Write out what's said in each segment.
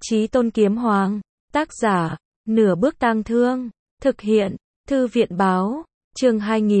Chí Tôn Kiếm Hoàng. Tác giả, Nửa Bước Tang Thương. Thực hiện, Thư viện Báo. Chương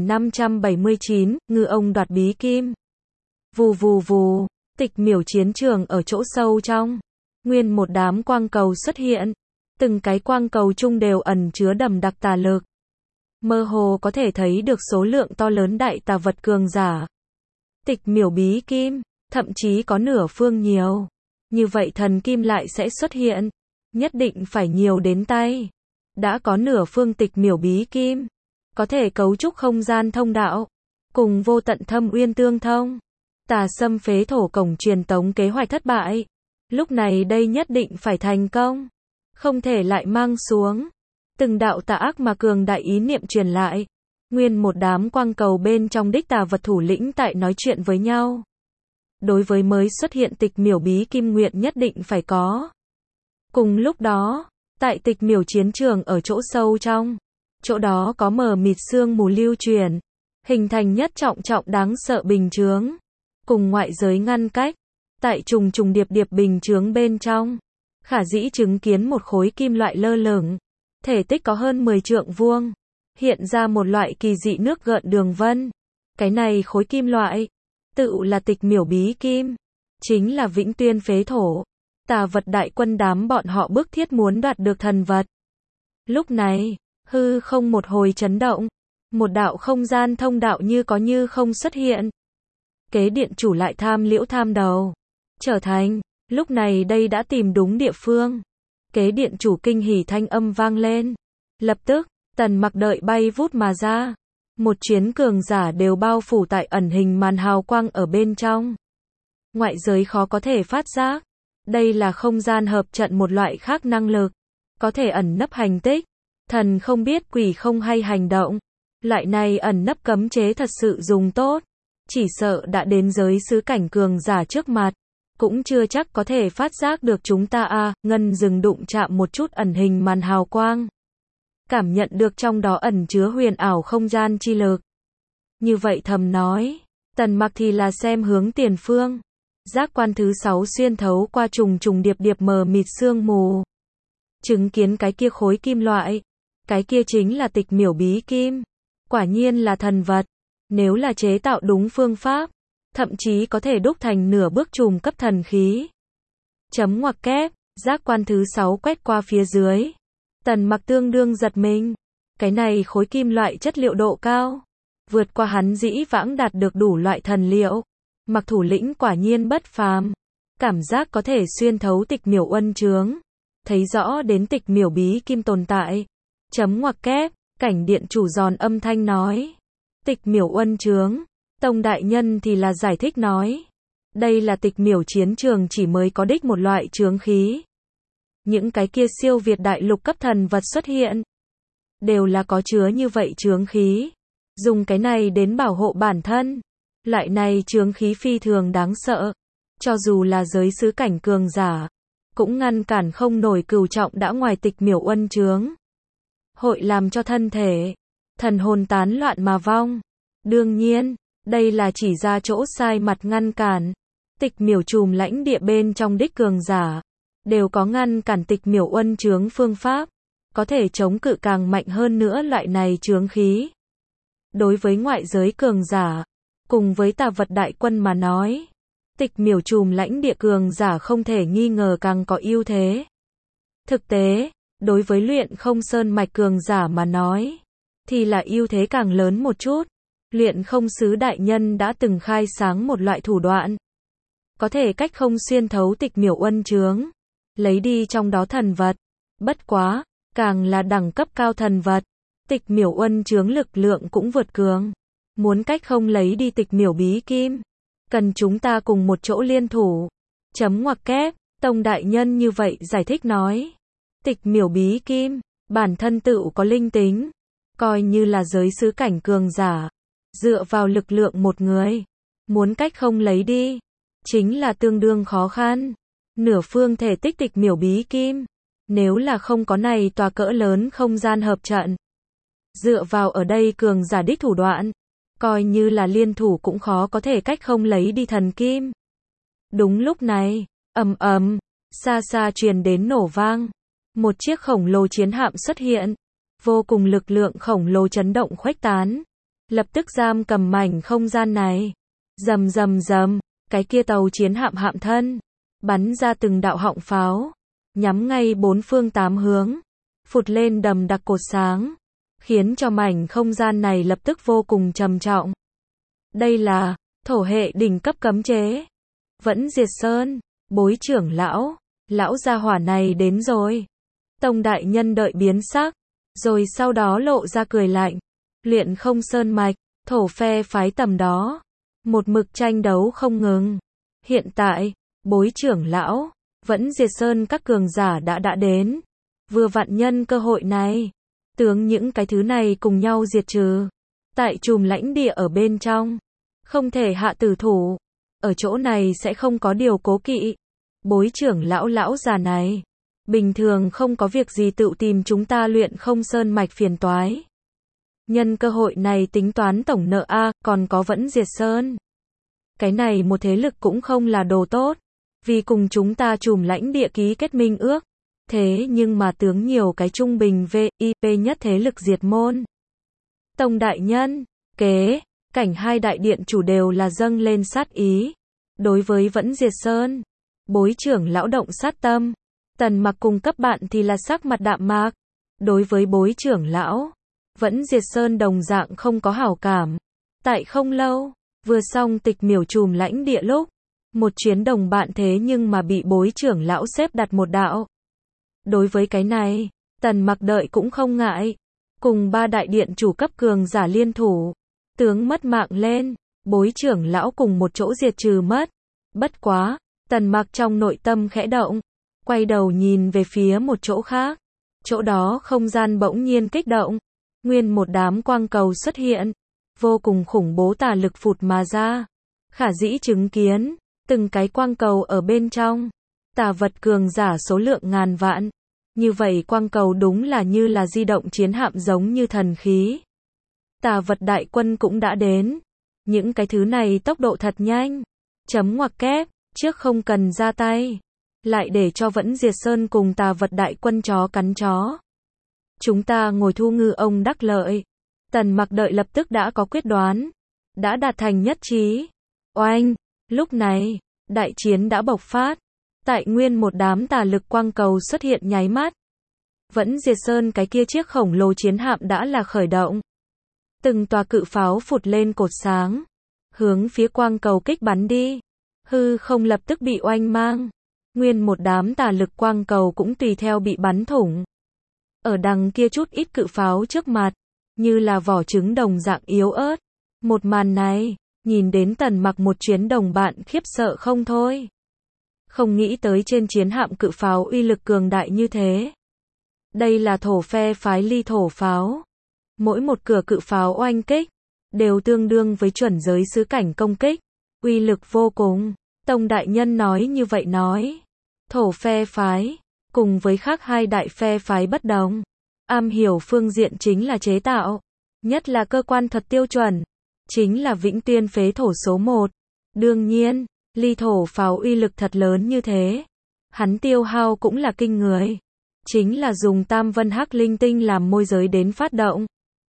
2579, Ngư ông đoạt bí kim. Vù vù vù, tịch miểu chiến trường ở chỗ sâu trong. Nguyên một đám quang cầu xuất hiện. Từng cái quang cầu chung đều ẩn chứa đậm đặc tà lực. Mơ hồ có thể thấy được số lượng to lớn đại tà vật cường giả. Tịch miểu bí kim, thậm chí có nửa phương nhiều. Như vậy thần kim lại sẽ xuất hiện. Nhất định phải nhiều đến tay. Đã có nửa phương tịch miểu bí kim. Có thể cấu trúc không gian thông đạo. Cùng vô tận thâm uyên tương thông. Tà xâm phế thổ cổng truyền tống kế hoạch thất bại. Lúc này đây nhất định phải thành công. Không thể lại mang xuống. Từng đạo tà ác mà cường đại ý niệm truyền lại. Nguyên một đám quang cầu bên trong đích tà vật thủ lĩnh tại nói chuyện với nhau. Đối với mới xuất hiện tịch miểu bí kim nguyện nhất định phải có. Cùng lúc đó, tại tịch miểu chiến trường ở chỗ sâu trong. Chỗ đó có mờ mịt sương mù lưu truyền. Hình thành nhất trọng trọng đáng sợ bình chướng. Cùng ngoại giới ngăn cách. Tại trùng trùng điệp điệp bình chướng bên trong. Khả dĩ chứng kiến một khối kim loại lơ lửng. Thể tích có hơn 10 trượng vuông. Hiện ra một loại kỳ dị nước gợn đường vân. Cái này khối kim loại. Tự là tịch miểu bí kim. Chính là Vĩnh Tuyên phế thổ. Tà vật đại quân đám bọn họ bức thiết muốn đoạt được thần vật. Lúc này, hư không một hồi chấn động. Một đạo không gian thông đạo như có như không xuất hiện. Kế điện chủ lại tham liễu tham đầu. Trở thành, lúc này đây đã tìm đúng địa phương. Kế điện chủ kinh hỉ thanh âm vang lên. Lập tức, Tần Mặc đợi bay vút mà ra. Một chuyến cường giả đều bao phủ tại ẩn hình màn hào quang ở bên trong. Ngoại giới khó có thể phát giác. Đây là không gian hợp trận một loại khác năng lực. Có thể ẩn nấp hành tích. Thần không biết quỷ không hay hành động. Loại này ẩn nấp cấm chế thật sự dùng tốt. Chỉ sợ đã đến giới xứ cảnh cường giả trước mặt. Cũng chưa chắc có thể phát giác được chúng ta ngân dừng đụng chạm một chút ẩn hình màn hào quang. Cảm nhận được trong đó ẩn chứa huyền ảo không gian chi lực. Như vậy thầm nói, Tần Mặc thì là xem hướng tiền phương. Giác quan thứ 6 xuyên thấu qua trùng trùng điệp điệp mờ mịt sương mù. Chứng kiến cái kia khối kim loại. Cái kia chính là tịch miểu bí kim. Quả nhiên là thần vật. Nếu là chế tạo đúng phương pháp. Thậm chí có thể đúc thành nửa bước trùm cấp thần khí. Chấm ngoặc kép, giác quan thứ 6 quét qua phía dưới. Tần Mặc tương đương giật mình. Cái này khối kim loại chất liệu độ cao. Vượt qua hắn dĩ vãng đạt được đủ loại thần liệu. Mặc thủ lĩnh quả nhiên bất phàm. Cảm giác có thể xuyên thấu tịch miểu uân chướng. Thấy rõ đến tịch miểu bí kim tồn tại. Chấm ngoặc kép, cảnh điện chủ giòn âm thanh nói. Tịch miểu uân chướng. Tông đại nhân thì là giải thích nói. Đây là tịch miểu chiến trường chỉ mới có đích một loại chướng khí. Những cái kia siêu việt đại lục cấp thần vật xuất hiện. Đều là có chứa như vậy chướng khí. Dùng cái này đến bảo hộ bản thân. Loại này chướng khí phi thường đáng sợ. Cho dù là giới xứ cảnh cường giả. Cũng ngăn cản không nổi cửu trọng đã ngoài tịch miểu uân chướng. Hội làm cho thân thể. Thần hồn tán loạn mà vong. Đương nhiên. Đây là chỉ ra chỗ sai mặt ngăn cản. Tịch miểu trùm lãnh địa bên trong đích cường giả. Đều có ngăn cản tịch miểu uân chướng phương pháp. Có thể chống cự càng mạnh hơn nữa loại này chướng khí. Đối với ngoại giới cường giả. Cùng với tà vật đại quân mà nói. Tịch miểu trùm lãnh địa cường giả không thể nghi ngờ càng có ưu thế. Thực tế, đối với luyện không sơn mạch cường giả mà nói. Thì là ưu thế càng lớn một chút. Luyện không sứ đại nhân đã từng khai sáng một loại thủ đoạn. Có thể cách không xuyên thấu tịch miểu uân chướng. Lấy đi trong đó thần vật. Bất quá, càng là đẳng cấp cao thần vật. Tịch miểu uân chướng lực lượng cũng vượt cường. Muốn cách không lấy đi tịch miểu bí kim. Cần chúng ta cùng một chỗ liên thủ. Chấm ngoặc kép, tông đại nhân như vậy giải thích nói. Tịch miểu bí kim, bản thân tự có linh tính. Coi như là giới xứ cảnh cường giả. Dựa vào lực lượng một người. Muốn cách không lấy đi. Chính là tương đương khó khăn. Nửa phương thể tích tịch miểu bí kim. Nếu là không có này tòa cỡ lớn không gian hợp trận. Dựa vào ở đây cường giả đích thủ đoạn. Coi như là liên thủ cũng khó có thể cách không lấy đi thần kim. Đúng lúc này, ầm ầm, Xa xa truyền đến nổ vang. Một chiếc khổng lồ chiến hạm xuất hiện. Vô cùng lực lượng khổng lồ chấn động khuếch tán. Lập tức giam cầm mảnh không gian này. Rầm rầm rầm, cái kia tàu chiến hạm hạm thân. Bắn ra từng đạo họng pháo. Nhắm ngay bốn phương tám hướng. Phụt lên đầm đặc cột sáng. Khiến cho mảnh không gian này lập tức vô cùng trầm trọng. Đây là thổ hệ đỉnh cấp cấm chế. Vẫn Diệt Sơn, Bối trưởng lão gia hỏa này đến rồi. Tông đại nhân đợi biến sắc, rồi sau đó lộ ra cười lạnh. Luyện không sơn mạch, thổ phe phái tầm đó. Một mực tranh đấu không ngừng. Hiện tại, Bối trưởng lão, Vẫn Diệt Sơn các cường giả đã đến. Vừa vặn nhân cơ hội này. Tướng những cái thứ này cùng nhau diệt trừ. Tại chùm lãnh địa ở bên trong. Không thể hạ tử thủ. Ở chỗ này sẽ không có điều cố kỵ. Bối trưởng lão già này. Bình thường không có việc gì tự tìm chúng ta luyện không sơn mạch phiền toái. Nhân cơ hội này tính toán tổng nợ A, còn có Vẫn Diệt Sơn. Cái này một thế lực cũng không là đồ tốt. Vì cùng chúng ta chùm lãnh địa ký kết minh ước. Thế nhưng mà tướng nhiều cái trung bình VIP nhất thế lực diệt môn. Tông đại nhân, cảnh hai đại điện chủ đều là dâng lên sát ý. Đối với Vẫn Diệt Sơn, Bối trưởng lão động sát tâm. Tần Mặc cùng cấp bạn thì là sắc mặt đạm mạc. Đối với Bối trưởng lão, Vẫn Diệt Sơn đồng dạng không có hảo cảm. Tại không lâu, vừa xong tịch miểu chùm lãnh địa lúc, một chuyến đồng bạn thế nhưng mà bị Bối trưởng lão xếp đặt một đạo. Đối với cái này, Tần Mặc đợi cũng không ngại. Cùng ba đại điện chủ cấp cường giả liên thủ. Tướng mất mạng lên, Bối trưởng lão cùng một chỗ diệt trừ mất. Bất quá, Tần Mặc trong nội tâm khẽ động. Quay đầu nhìn về phía một chỗ khác. Chỗ đó không gian bỗng nhiên kích động. Nguyên một đám quang cầu xuất hiện. Vô cùng khủng bố tà lực phụt mà ra. Khả dĩ chứng kiến, từng cái quang cầu ở bên trong. Tà vật cường giả số lượng ngàn vạn. Như vậy quang cầu đúng là như là di động chiến hạm giống như thần khí. Tà vật đại quân cũng đã đến. Những cái thứ này tốc độ thật nhanh. Chấm ngoặc kép, trước không cần ra tay. Lại để cho Vẫn Diệt Sơn cùng tà vật đại quân chó cắn chó. Chúng ta ngồi thu ngư ông đắc lợi. Tần Mặc đợi lập tức đã có quyết đoán. Đã đạt thành nhất trí. Oanh, lúc này, đại chiến đã bộc phát. Tại nguyên một đám tà lực quang cầu xuất hiện nháy mắt. Vẫn Diệt Sơn cái kia chiếc khổng lồ chiến hạm đã là khởi động. Từng tòa cự pháo phụt lên cột sáng. Hướng phía quang cầu kích bắn đi. Hư không lập tức bị oanh mang. Nguyên một đám tà lực quang cầu cũng tùy theo bị bắn thủng. Ở đằng kia chút ít cự pháo trước mặt. Như là vỏ trứng đồng dạng yếu ớt. Một màn này, nhìn đến Tần Mặc một chuyến đồng bạn khiếp sợ không thôi. Không nghĩ tới trên chiến hạm cự pháo uy lực cường đại như thế. Đây là thổ phe phái ly thổ pháo. Mỗi một cửa cự pháo oanh kích, đều tương đương với chuẩn giới sứ cảnh công kích. Uy lực vô cùng. Tông đại nhân nói như vậy nói. Thổ phe phái, cùng với khác hai đại phe phái bất đồng. Am hiểu phương diện chính là chế tạo. Nhất là cơ quan thuật tiêu chuẩn. Chính là Vĩnh Tuyên phế thổ số 1. Đương nhiên, ly thổ pháo uy lực thật lớn như thế. Hắn tiêu hao cũng là kinh người. Chính là dùng tam vân hắc linh tinh làm môi giới đến phát động.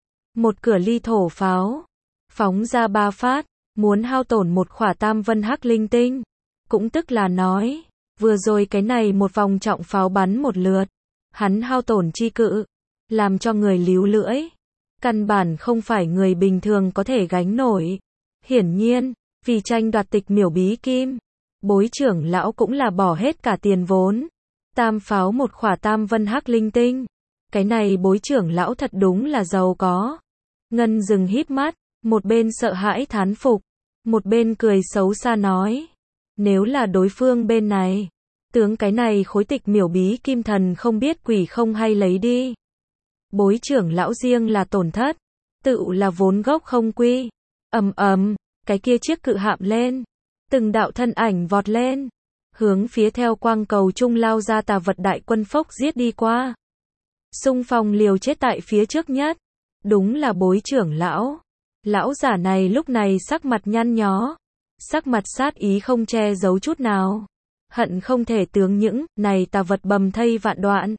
Một cửa ly thổ pháo. Phóng ra 3 phát. Muốn hao tổn một khỏa tam vân hắc linh tinh. Cũng tức là nói. Vừa rồi cái này một vòng trọng pháo bắn một lượt. Hắn hao tổn chi cự. Làm cho người líu lưỡi. Căn bản không phải người bình thường có thể gánh nổi. Hiển nhiên, vì tranh đoạt tịch miểu bí kim. Bối trưởng lão cũng là bỏ hết cả tiền vốn. Tam pháo một khỏa tam vân hắc linh tinh. Cái này bối trưởng lão thật đúng là giàu có. Ngân dừng híp mắt. Một bên sợ hãi thán phục. Một bên cười xấu xa nói. Nếu là đối phương bên này. Tướng cái này khối tịch miểu bí kim thần không biết quỷ không hay lấy đi. Bối trưởng lão riêng là tổn thất. Tự là vốn gốc không quy. Cái kia chiếc cự hạm lên. Từng đạo thân ảnh vọt lên. Hướng phía theo quang cầu trung lao ra tà vật đại quân phốc giết đi qua. Xung phong liều chết tại phía trước nhất. Đúng là bối trưởng lão. Lão giả này lúc này sắc mặt nhăn nhó. Sắc mặt sát ý không che giấu chút nào. hận không thể tướng những này tà vật bầm thây vạn đoạn.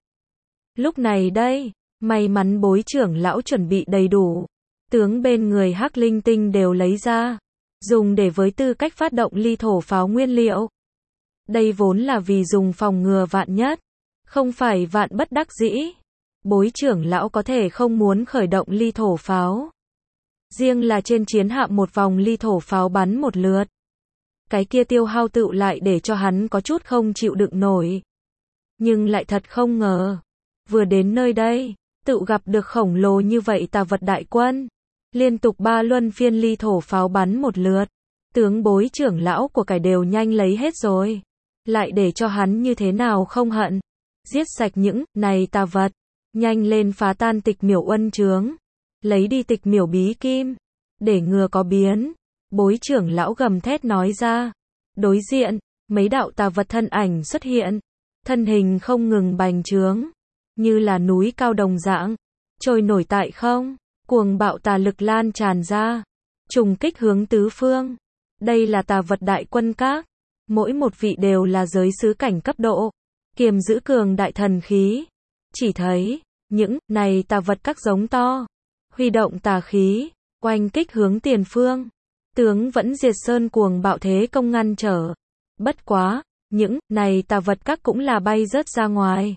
Lúc này đây, may mắn bối trưởng lão chuẩn bị đầy đủ, tướng bên người hắc linh tinh đều lấy ra, dùng để với tư cách phát động ly thổ pháo nguyên liệu. Đây vốn là vì dùng phòng ngừa vạn nhất, không phải vạn bất đắc dĩ. Bối trưởng lão có thể không muốn khởi động ly thổ pháo. Riêng là trên chiến hạm một vòng ly thổ pháo bắn một lượt. Cái kia tiêu hao tựu lại để cho hắn có chút không chịu đựng nổi. Nhưng lại thật không ngờ. Vừa đến nơi đây, tựu gặp được khổng lồ như vậy tà vật đại quân. Liên tục 3 luân phiên ly thổ pháo bắn một lượt. Tướng bối trưởng lão của cải đều nhanh lấy hết rồi. Lại để cho hắn như thế nào không hận. Giết sạch những này tà vật. Nhanh lên phá tan tịch miểu uân chướng. Lấy đi tịch miểu bí kim. Để ngừa có biến. Bối trưởng lão gầm thét nói ra. Đối diện, mấy đạo tà vật thân ảnh xuất hiện. Thân hình không ngừng bành trướng. Như là núi cao đồng dạng. Trôi nổi tại không. Cuồng bạo tà lực lan tràn ra. Trùng kích hướng tứ phương. Đây là tà vật đại quân các. Mỗi một vị đều là giới sứ cảnh cấp độ. Kiềm giữ cường đại thần khí. Chỉ thấy, những này tà vật các giống to. Huy động tà khí. Oanh kích hướng tiền phương. Tướng vẫn diệt sơn cuồng bạo thế công ngăn trở. Bất quá, những này tà vật các cũng là bay rớt ra ngoài.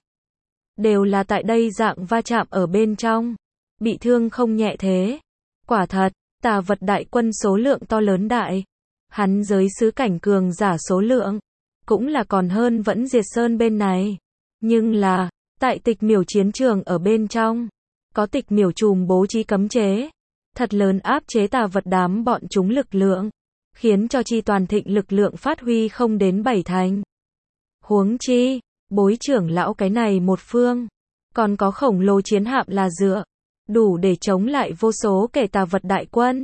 Đều là tại đây dạng va chạm ở bên trong. Bị thương không nhẹ thế. Quả thật, tà vật đại quân số lượng to lớn đại. Hắn giới sứ cảnh cường giả số lượng. Cũng là còn hơn vẫn diệt sơn bên này. Nhưng là, tại tịch miểu chiến trường ở bên trong. Có tịch miểu trùm bố trí cấm chế. Thật lớn áp chế tà vật đám bọn chúng lực lượng. Khiến cho chi toàn thịnh lực lượng phát huy không đến 7 thành. Huống chi, bối trưởng lão cái này một phương. Còn có khổng lồ chiến hạm là dựa. Đủ để chống lại vô số kẻ tà vật đại quân.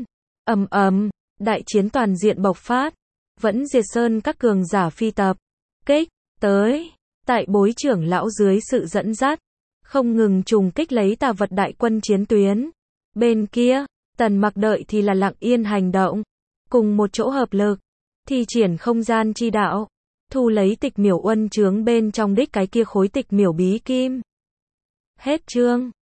Đại chiến toàn diện bộc phát. Vẫn diệt sơn các cường giả phi tập. Kích, tới. Tại bối trưởng lão dưới sự dẫn dắt. Không ngừng trùng kích lấy tà vật đại quân chiến tuyến. Bên kia, Tần Mặc đợi thì là lặng yên hành động. Cùng một chỗ hợp lực. Thi triển không gian chi đạo. Thu lấy tịch miểu uân chướng bên trong đích cái kia khối tịch miểu bí kim. Hết chương.